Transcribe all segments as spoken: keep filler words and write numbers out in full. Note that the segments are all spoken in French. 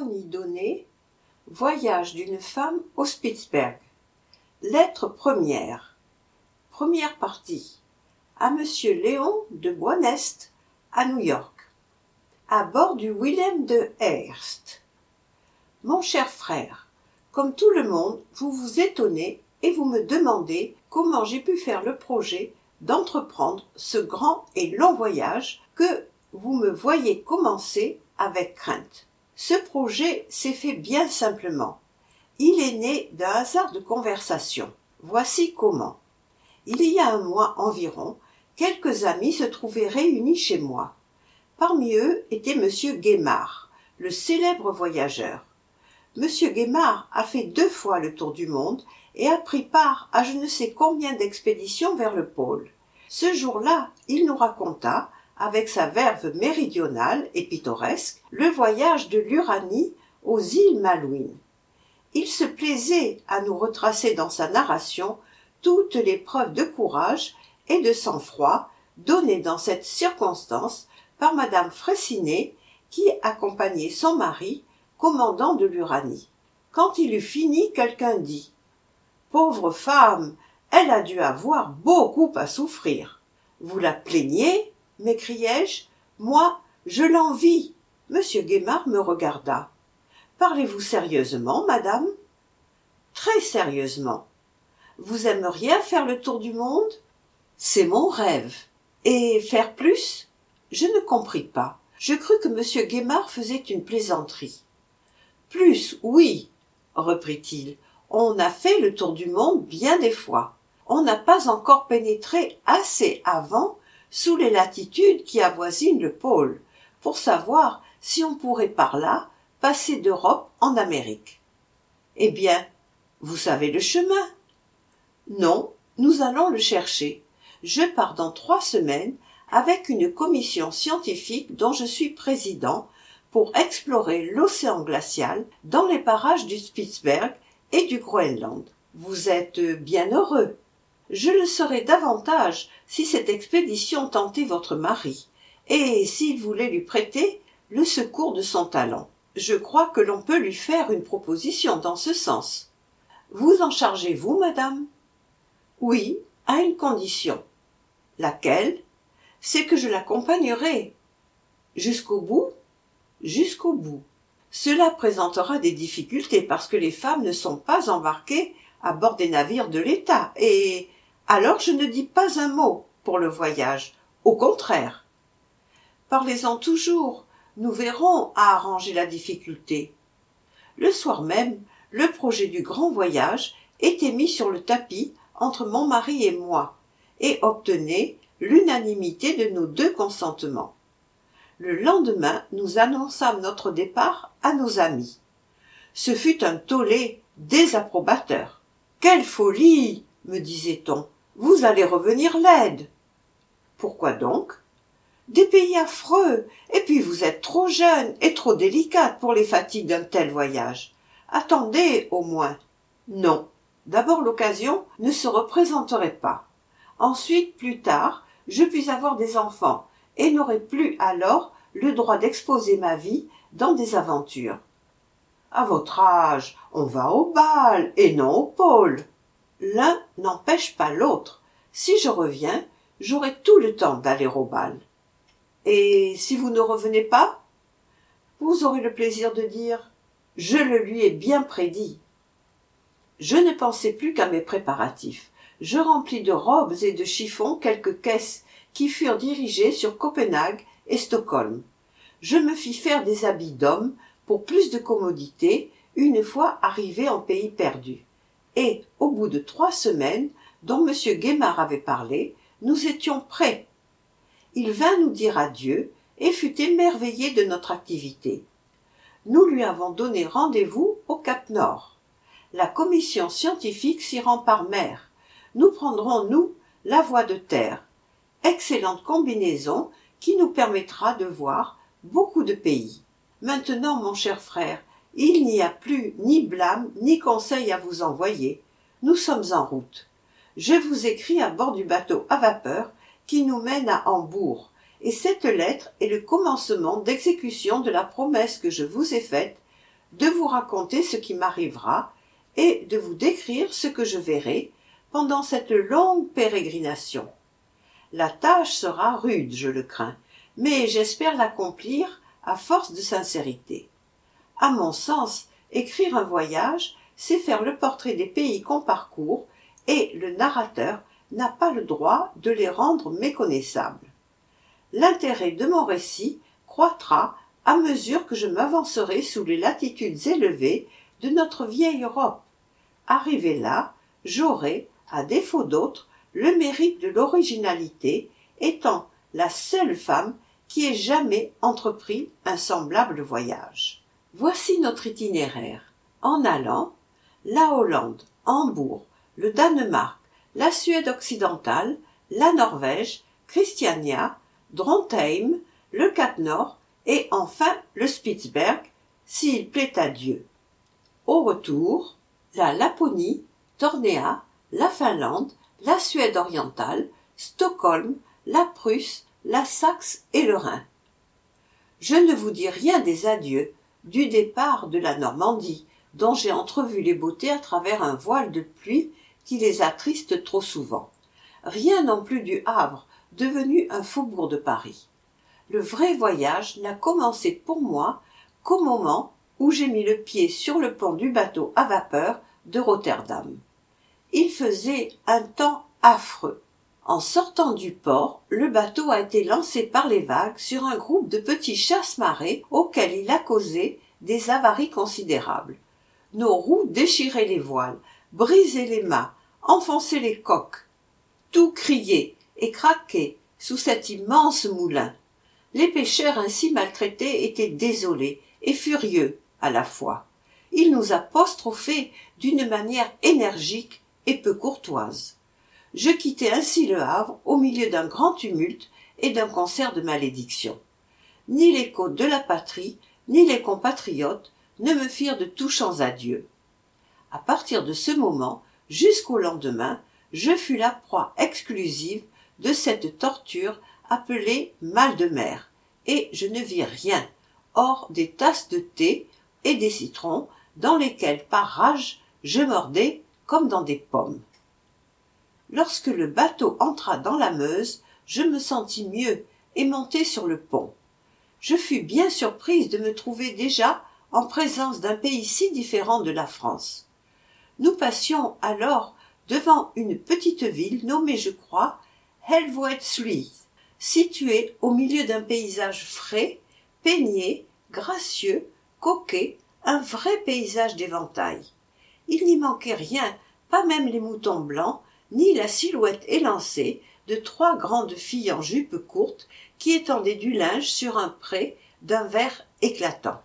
Anthony Donnet, Voyage d'une femme au Spitzberg. Lettre première. Première partie. À Monsieur Léon de Boisnest, à New York. À bord du Willem de Hearst. Mon cher frère, comme tout le monde, vous vous étonnez et vous me demandez comment j'ai pu faire le projet d'entreprendre ce grand et long voyage que vous me voyez commencer avec crainte. Ce projet s'est fait bien simplement. Il est né d'un hasard de conversation. Voici comment. Il y a un mois environ, quelques amis se trouvaient réunis chez moi. Parmi eux était Monsieur Gaimard, le célèbre voyageur. Monsieur Gaimard a fait deux fois le tour du monde et a pris part à je ne sais combien d'expéditions vers le pôle. Ce jour-là, il nous raconta, avec sa verve méridionale et pittoresque, le voyage de l'Uranie aux îles Malouines. Il se plaisait à nous retracer dans sa narration toutes les preuves de courage et de sang-froid données dans cette circonstance par madame Fraissinet, qui accompagnait son mari, commandant de l'Uranie. Quand il eut fini, quelqu'un dit « Pauvre femme, elle a dû avoir beaucoup à souffrir. »« Vous la plaignez ?» m'écriai-je. « Moi, je l'envie. » Monsieur Gaimard me regarda. « Parlez-vous sérieusement, madame ?»« Très sérieusement. Vous aimeriez faire le tour du monde ? » ?»« C'est mon rêve. »« Et faire plus ?» Je ne compris pas. Je crus que monsieur Gaimard faisait une plaisanterie. « Plus, oui, » reprit-il. « On a fait le tour du monde bien des fois. On n'a pas encore pénétré assez avant sous les latitudes qui avoisinent le pôle, pour savoir si on pourrait par là passer d'Europe en Amérique. Eh bien, vous savez le chemin ? Non, nous allons le chercher. Je pars dans trois semaines avec une commission scientifique dont je suis président pour explorer l'océan glacial dans les parages du Spitzberg et du Groenland. Vous êtes bien heureux. Je le serais davantage si cette expédition tentait votre mari, et s'il voulait lui prêter le secours de son talent. Je crois que l'on peut lui faire une proposition dans ce sens. Vous en chargez-vous, madame ? Oui, à une condition. Laquelle ? C'est que je l'accompagnerai. Jusqu'au bout ? Jusqu'au bout. Cela présentera des difficultés parce que les femmes ne sont pas embarquées à bord des navires de l'État, et alors je ne dis pas un mot pour le voyage, au contraire. Parlez-en toujours, nous verrons à arranger la difficulté. Le soir même, le projet du grand voyage était mis sur le tapis entre mon mari et moi, et obtenait l'unanimité de nos deux consentements. Le lendemain, nous annonçâmes notre départ à nos amis. Ce fut un tollé désapprobateur. « Quelle folie !» me disait-on. « Vous allez revenir laide. »« Pourquoi donc ? » ?»« Des pays affreux, et puis vous êtes trop jeune et trop délicate pour les fatigues d'un tel voyage. Attendez, au moins. »« Non, d'abord l'occasion ne se représenterait pas. Ensuite, plus tard, je puis avoir des enfants, et n'aurai plus alors le droit d'exposer ma vie dans des aventures. À votre âge, on va au bal et non au pôle. L'un n'empêche pas l'autre. Si je reviens, j'aurai tout le temps d'aller au bal. Et si vous ne revenez pas ? Vous aurez le plaisir de dire « Je le lui ai bien prédit ». Je ne pensais plus qu'à mes préparatifs. Je remplis de robes et de chiffons quelques caisses qui furent dirigées sur Copenhague et Stockholm. Je me fis faire des habits d'homme pour plus de commodité une fois arrivé en pays perdu. Et, au bout de trois semaines, dont monsieur Gaimard avait parlé, nous étions prêts. Il vint nous dire adieu et fut émerveillé de notre activité. Nous lui avons donné rendez-vous au Cap Nord. La commission scientifique s'y rend par mer. Nous prendrons, nous, la voie de terre. Excellente combinaison qui nous permettra de voir beaucoup de pays. Maintenant, mon cher frère, il n'y a plus ni blâme ni conseil à vous envoyer. Nous sommes en route. Je vous écris à bord du bateau à vapeur qui nous mène à Hambourg, et cette lettre est le commencement d'exécution de la promesse que je vous ai faite de vous raconter ce qui m'arrivera et de vous décrire ce que je verrai pendant cette longue pérégrination. La tâche sera rude, je le crains, mais j'espère l'accomplir à force de sincérité. À mon sens, écrire un voyage, c'est faire le portrait des pays qu'on parcourt, et le narrateur n'a pas le droit de les rendre méconnaissables. L'intérêt de mon récit croîtra à mesure que je m'avancerai sous les latitudes élevées de notre vieille Europe. Arrivé là, j'aurai, à défaut d'autres, le mérite de l'originalité, étant la seule femme qui ait jamais entrepris un semblable voyage. Voici notre itinéraire. En allant, la Hollande, Hambourg, le Danemark, la Suède occidentale, la Norvège, Christiania, Drontheim, le Cap Nord et enfin le Spitzberg, s'il plaît à Dieu. Au retour, la Laponie, Tornéa, la Finlande, la Suède orientale, Stockholm, la Prusse, la Saxe et le Rhin. Je ne vous dis rien des adieux, du départ de la Normandie, dont j'ai entrevu les beautés à travers un voile de pluie qui les attriste trop souvent. Rien non plus du Havre, devenu un faubourg de Paris. Le vrai voyage n'a commencé pour moi qu'au moment où j'ai mis le pied sur le pont du bateau à vapeur de Rotterdam. Il faisait un temps affreux. En sortant du port, le bateau a été lancé par les vagues sur un groupe de petits chasse-marées auxquels il a causé des avaries considérables. Nos roues déchiraient les voiles, brisaient les mâts, enfonçaient les coques. Tout criait et craquait sous cet immense moulin. Les pêcheurs ainsi maltraités étaient désolés et furieux à la fois. Ils nous apostrophaient d'une manière énergique et peu courtoise. Je quittai ainsi le Havre au milieu d'un grand tumulte et d'un concert de malédictions. Ni les côtes de la patrie, ni les compatriotes ne me firent de touchants adieux. À partir de ce moment, jusqu'au lendemain, je fus la proie exclusive de cette torture appelée mal de mer, et je ne vis rien, hors des tasses de thé et des citrons, dans lesquels, par rage, je mordais comme dans des pommes. Lorsque le bateau entra dans la Meuse, je me sentis mieux et montai sur le pont. Je fus bien surprise de me trouver déjà en présence d'un pays si différent de la France. Nous passions alors devant une petite ville nommée, je crois, Helvoetsluis, située au milieu d'un paysage frais, peigné, gracieux, coquet, un vrai paysage d'éventail. Il n'y manquait rien, pas même les moutons blancs, ni la silhouette élancée de trois grandes filles en jupe courte qui étendaient du linge sur un pré d'un vert éclatant.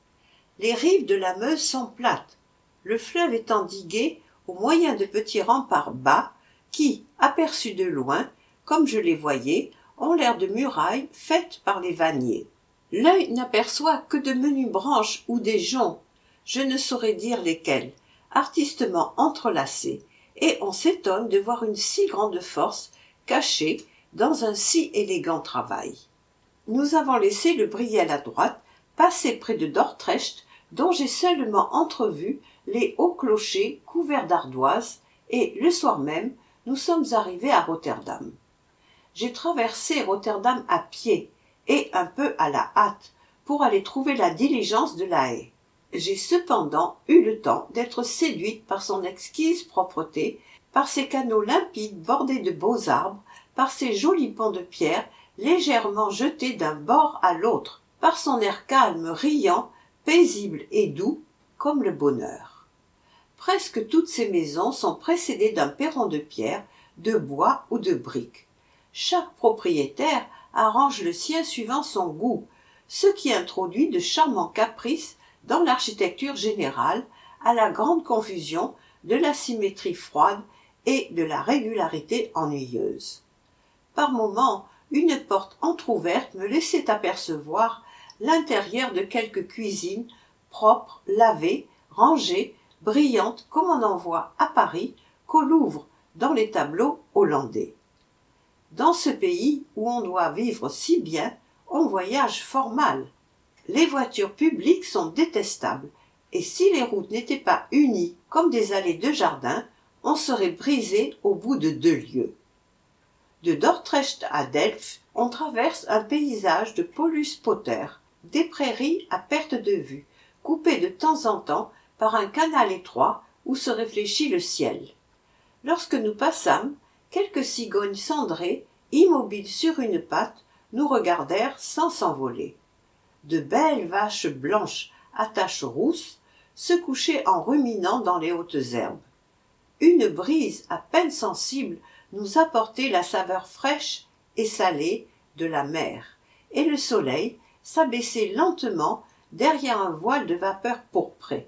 Les rives de la Meuse sont plates, le fleuve est endigué au moyen de petits remparts bas qui, aperçus de loin, comme je les voyais, ont l'air de murailles faites par les vanniers. L'œil n'aperçoit que de menues branches ou des joncs, je ne saurais dire lesquels, artistement entrelacés, et on s'étonne de voir une si grande force cachée dans un si élégant travail. Nous avons laissé le Briel à droite, passé près de Dordrecht, dont j'ai seulement entrevu les hauts clochers couverts d'ardoises, et le soir même, nous sommes arrivés à Rotterdam. J'ai traversé Rotterdam à pied, et un peu à la hâte, pour aller trouver la diligence de La Haye. J'ai cependant eu le temps d'être séduite par son exquise propreté, par ses canaux limpides bordés de beaux arbres, par ses jolis ponts de pierre légèrement jetés d'un bord à l'autre, par son air calme, riant, paisible et doux, comme le bonheur. Presque toutes ces maisons sont précédées d'un perron de pierre, de bois ou de briques. Chaque propriétaire arrange le sien suivant son goût, ce qui introduit de charmants caprices dans l'architecture générale, à la grande confusion de la symétrie froide et de la régularité ennuyeuse. Par moments, une porte entr'ouverte me laissait apercevoir l'intérieur de quelque cuisine propre, lavée, rangée, brillante comme on en voit à Paris qu'au Louvre dans les tableaux hollandais. Dans ce pays où on doit vivre si bien, on voyage fort mal. Les voitures publiques sont détestables et si les routes n'étaient pas unies comme des allées de jardin, on serait brisé au bout de deux lieues. De Dordrecht à Delft, on traverse un paysage de Paulus Potter, des prairies à perte de vue, coupées de temps en temps par un canal étroit où se réfléchit le ciel. Lorsque nous passâmes, quelques cigognes cendrées, immobiles sur une patte, nous regardèrent sans s'envoler. De belles vaches blanches à taches rousses se couchaient en ruminant dans les hautes herbes. Une brise à peine sensible nous apportait la saveur fraîche et salée de la mer, et le soleil s'abaissait lentement derrière un voile de vapeur pourprée.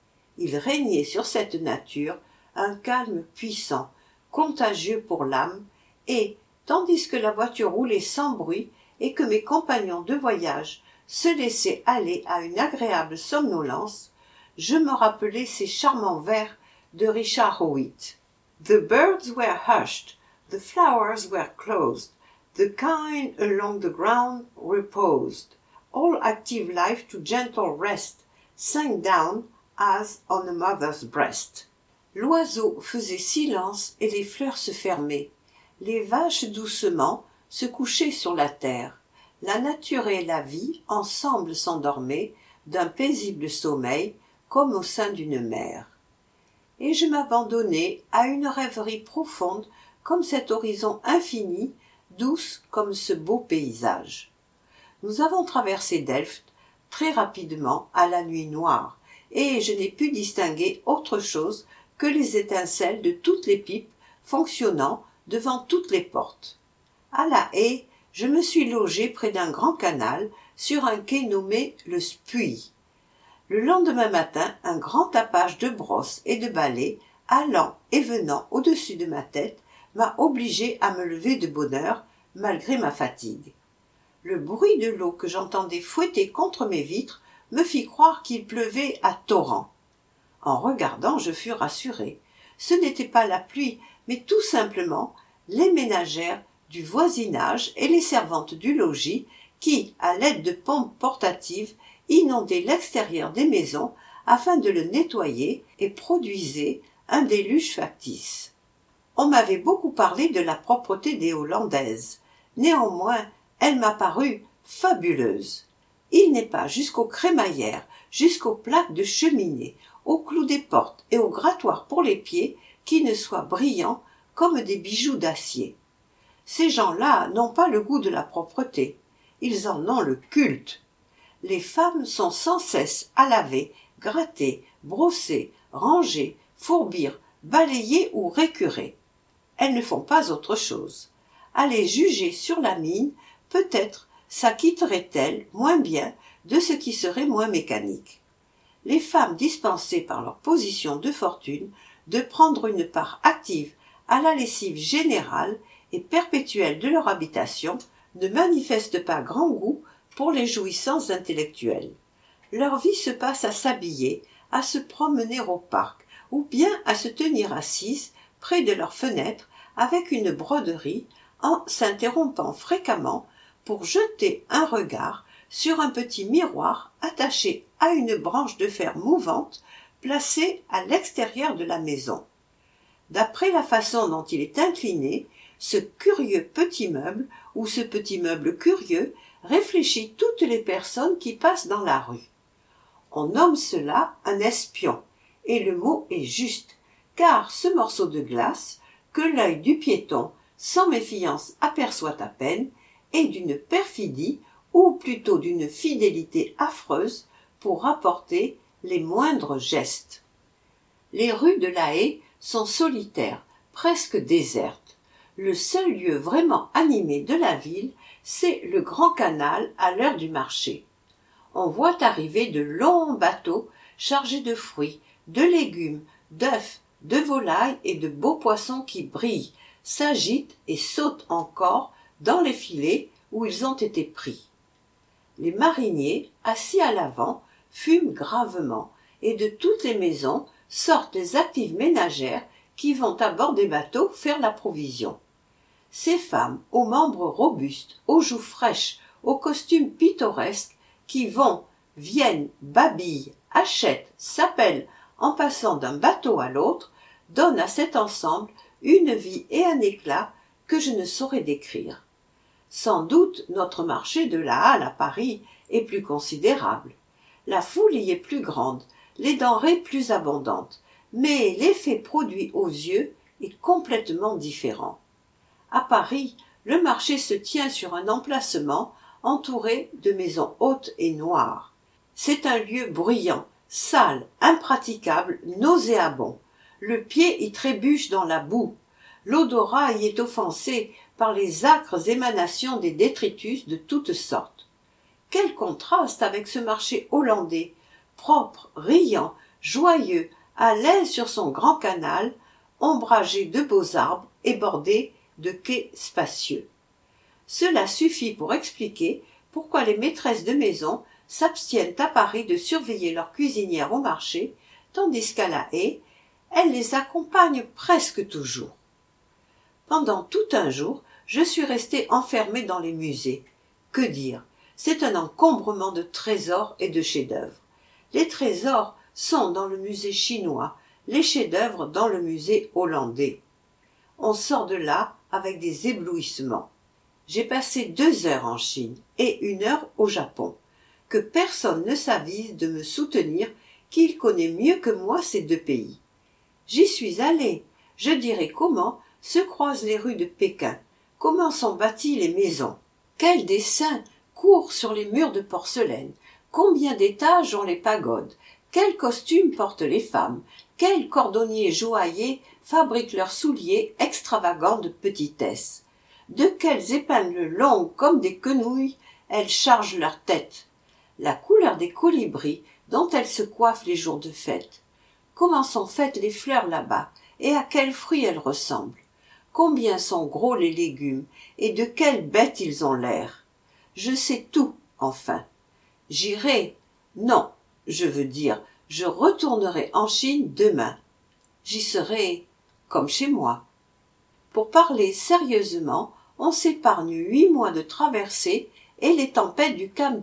Il régnait sur cette nature un calme puissant, contagieux pour l'âme, et, tandis que la voiture roulait sans bruit et que mes compagnons de voyage se laissaient aller à une agréable somnolence, je me rappelais ces charmants vers de Richard Howitt. The birds were hushed, the flowers were closed, the kine along the ground reposed, all active life to gentle rest sank down as on a mother's breast. L'oiseau faisait silence et les fleurs se fermaient. Les vaches doucement se couchaient sur la terre. La nature et la vie ensemble s'endormaient d'un paisible sommeil comme au sein d'une mère. Et je m'abandonnais à une rêverie profonde comme cet horizon infini, douce comme ce beau paysage. Nous avons traversé Delft très rapidement à la nuit noire, et je n'ai pu distinguer autre chose que les étincelles de toutes les pipes fonctionnant devant toutes les portes. À La Haye, je me suis logé près d'un grand canal sur un quai nommé le Spuy. Le lendemain matin, un grand tapage de brosses et de balais, allant et venant au-dessus de ma tête, m'a obligé à me lever de bonne heure, malgré ma fatigue. Le bruit de l'eau que j'entendais fouetter contre mes vitres me fit croire qu'il pleuvait à torrents. En regardant, je fus rassuré. Ce n'était pas la pluie, mais tout simplement les ménagères du voisinage et les servantes du logis qui, à l'aide de pompes portatives, inondaient l'extérieur des maisons afin de le nettoyer et produisaient un déluge factice. On m'avait beaucoup parlé de la propreté des Hollandaises. Néanmoins, elle m'a paru fabuleuse. Il n'est pas jusqu'aux crémaillères, jusqu'aux plaques de cheminée, aux clous des portes et aux grattoirs pour les pieds qui ne soient brillants comme des bijoux d'acier. Ces gens-là n'ont pas le goût de la propreté, ils en ont le culte. Les femmes sont sans cesse à laver, gratter, brosser, ranger, fourbir, balayer ou récurer. Elles ne font pas autre chose. À les juger sur la mine, peut-être s'acquitteraient-elles moins bien de ce qui serait moins mécanique. Les femmes dispensaient par leur position de fortune de prendre une part active à la lessive générale et perpétuelle de leur habitation ne manifestent pas grand goût pour les jouissances intellectuelles. Leur vie se passe à s'habiller, à se promener au parc, ou bien à se tenir assises près de leurs fenêtres avec une broderie, en s'interrompant fréquemment pour jeter un regard sur un petit miroir attaché à une branche de fer mouvante placée à l'extérieur de la maison. D'après la façon dont il est incliné, ce curieux petit meuble ou ce petit meuble curieux réfléchit toutes les personnes qui passent dans la rue. On nomme cela un espion, et le mot est juste, car ce morceau de glace, que l'œil du piéton sans méfiance aperçoit à peine, est d'une perfidie ou plutôt d'une fidélité affreuse pour rapporter les moindres gestes. Les rues de La Haye sont solitaires, presque désertes. Le seul lieu vraiment animé de la ville, c'est le grand canal à l'heure du marché. On voit arriver de longs bateaux chargés de fruits, de légumes, d'œufs, de volailles et de beaux poissons qui brillent, s'agitent et sautent encore dans les filets où ils ont été pris. Les mariniers, assis à l'avant, fument gravement, et de toutes les maisons sortent les actives ménagères qui vont à bord des bateaux faire la provision. Ces femmes, aux membres robustes, aux joues fraîches, aux costumes pittoresques, qui vont, viennent, babillent, achètent, s'appellent en passant d'un bateau à l'autre, donnent à cet ensemble une vie et un éclat que je ne saurais décrire. Sans doute notre marché de la Halle à Paris est plus considérable. La foule y est plus grande, les denrées plus abondantes, mais l'effet produit aux yeux est complètement différent. À Paris, le marché se tient sur un emplacement entouré de maisons hautes et noires. C'est un lieu bruyant, sale, impraticable, nauséabond. Le pied y trébuche dans la boue. L'odorat y est offensé par les âcres émanations des détritus de toutes sortes. Quel contraste avec ce marché hollandais, propre, riant, joyeux, à l'aise sur son grand canal, ombragé de beaux arbres et bordé de quais spacieux. Cela suffit pour expliquer pourquoi les maîtresses de maison s'abstiennent à Paris de surveiller leurs cuisinières au marché, tandis qu'à La Haye, elles les accompagnent presque toujours. Pendant tout un jour, je suis restée enfermée dans les musées. Que dire? C'est un encombrement de trésors et de chefs-d'œuvre. Les trésors sont dans le musée chinois, les chefs-d'œuvre dans le musée hollandais. On sort de là avec des éblouissements. J'ai passé deux heures en Chine et une heure au Japon. Que personne ne s'avise de me soutenir qu'il connaît mieux que moi ces deux pays. J'y suis allée. Je dirai comment se croisent les rues de Pékin, comment sont bâties les maisons, quels dessins courent sur les murs de porcelaine, combien d'étages ont les pagodes, quels costumes portent les femmes, quels cordonniers joailliers fabriquent leurs souliers extravagants de petitesse, de quelles épingles longues comme des quenouilles elles chargent leurs têtes, la couleur des colibris dont elles se coiffent les jours de fête, comment sont faites les fleurs là-bas et à quels fruits elles ressemblent, combien sont gros les légumes et de quelles bêtes ils ont l'air. Je sais tout, enfin. J'irai, non, je veux dire, je retournerai en Chine demain. J'y serai comme chez moi. Pour parler sérieusement, on s'épargne huit mois de traversée et les tempêtes du Cap.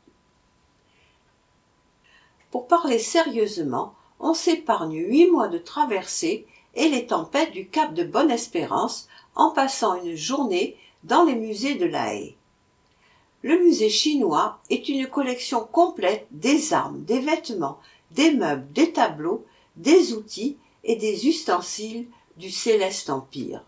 Pour parler sérieusement, on s'épargne huit mois de traversée et les tempêtes du Cap de Bonne-Espérance en passant une journée dans les musées de La Haye. Le musée chinois est une collection complète des armes, des vêtements, des meubles, des tableaux, des outils et des ustensiles du céleste empire.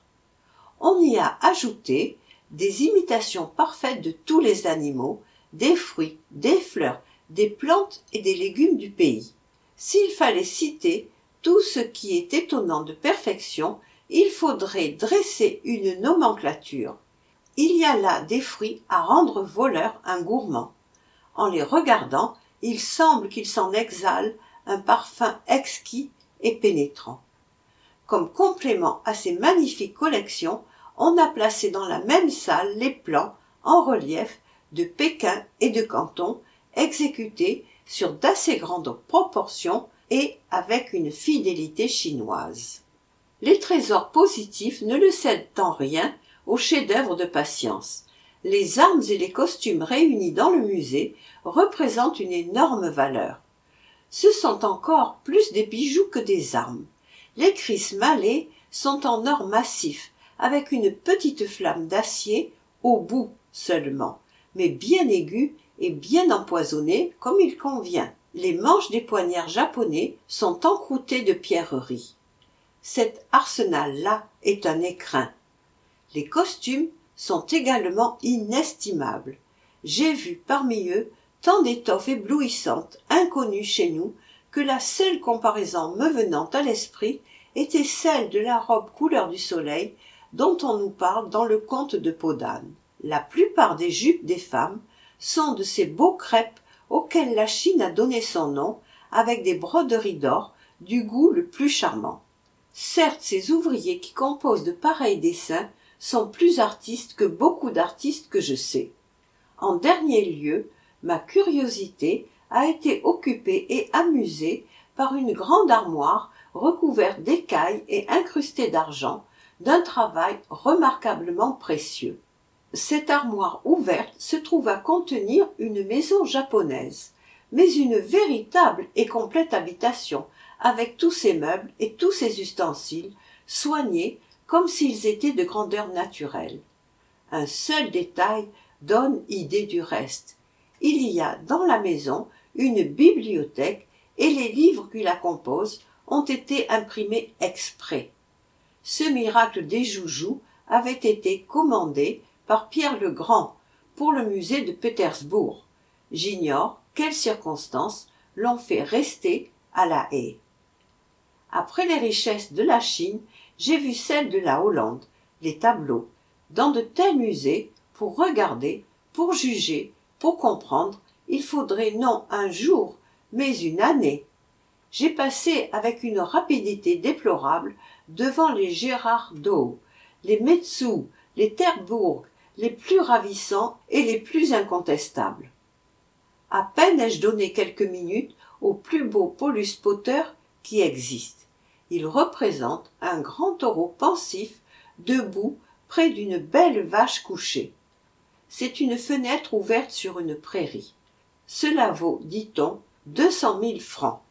On y a ajouté des imitations parfaites de tous les animaux, des fruits, des fleurs, des plantes et des légumes du pays. S'il fallait citer tout ce qui est étonnant de perfection, il faudrait dresser une nomenclature. Il y a là des fruits à rendre voleurs un gourmand. En les regardant, il semble qu'il s'en exhale un parfum exquis et pénétrant. Comme complément à ces magnifiques collections, on a placé dans la même salle les plans en relief de Pékin et de Canton, exécutés sur d'assez grandes proportions et avec une fidélité chinoise. Les trésors positifs ne le cèdent en rien aux chefs-d'œuvre de patience. Les armes et les costumes réunis dans le musée représentent une énorme valeur. Ce sont encore plus des bijoux que des armes. Les crises malais sont en or massif, avec une petite flamme d'acier au bout seulement, mais bien aiguë et bien empoisonnée comme il convient. Les manches des poignards japonais sont encroûtées de pierreries. Cet arsenal-là est un écrin. Les costumes sont également inestimables. J'ai vu parmi eux tant d'étoffes éblouissantes, inconnues chez nous, que la seule comparaison me venant à l'esprit était celle de la robe couleur du soleil dont on nous parle dans le conte de Peau d'âne. La plupart des jupes des femmes sont de ces beaux crêpes auxquels la Chine a donné son nom, avec des broderies d'or du goût le plus charmant. Certes, ces ouvriers qui composent de pareils dessins sont plus artistes que beaucoup d'artistes que je sais. En dernier lieu, ma curiosité a été occupée et amusée par une grande armoire recouverte d'écailles et incrustée d'argent, d'un travail remarquablement précieux. Cette armoire ouverte se trouva contenir une maison japonaise. mais une véritable et complète habitation, avec tous ses meubles et tous ses ustensiles, soignés comme s'ils étaient de grandeur naturelle. Un seul détail donne idée du reste. Il y a dans la maison une bibliothèque et les livres qui la composent ont été imprimés exprès. Ce miracle des joujoux avait été commandé par Pierre le Grand pour le musée de Pétersbourg. J'ignore quelles circonstances l'ont fait rester à La Haye. Après les richesses de la Chine, j'ai vu celles de la Hollande, les tableaux, dans de tels musées, pour regarder, pour juger, pour comprendre, il faudrait non un jour, mais une année. J'ai passé avec une rapidité déplorable devant les Gérard Dow, les Metsu, les Terbourg, les plus ravissants et les plus incontestables. À peine ai-je donné quelques minutes au plus beau Paulus Potter qui existe. Il représente un grand taureau pensif, debout près d'une belle vache couchée. C'est une fenêtre ouverte sur une prairie. Cela vaut, dit-on, deux cent mille francs.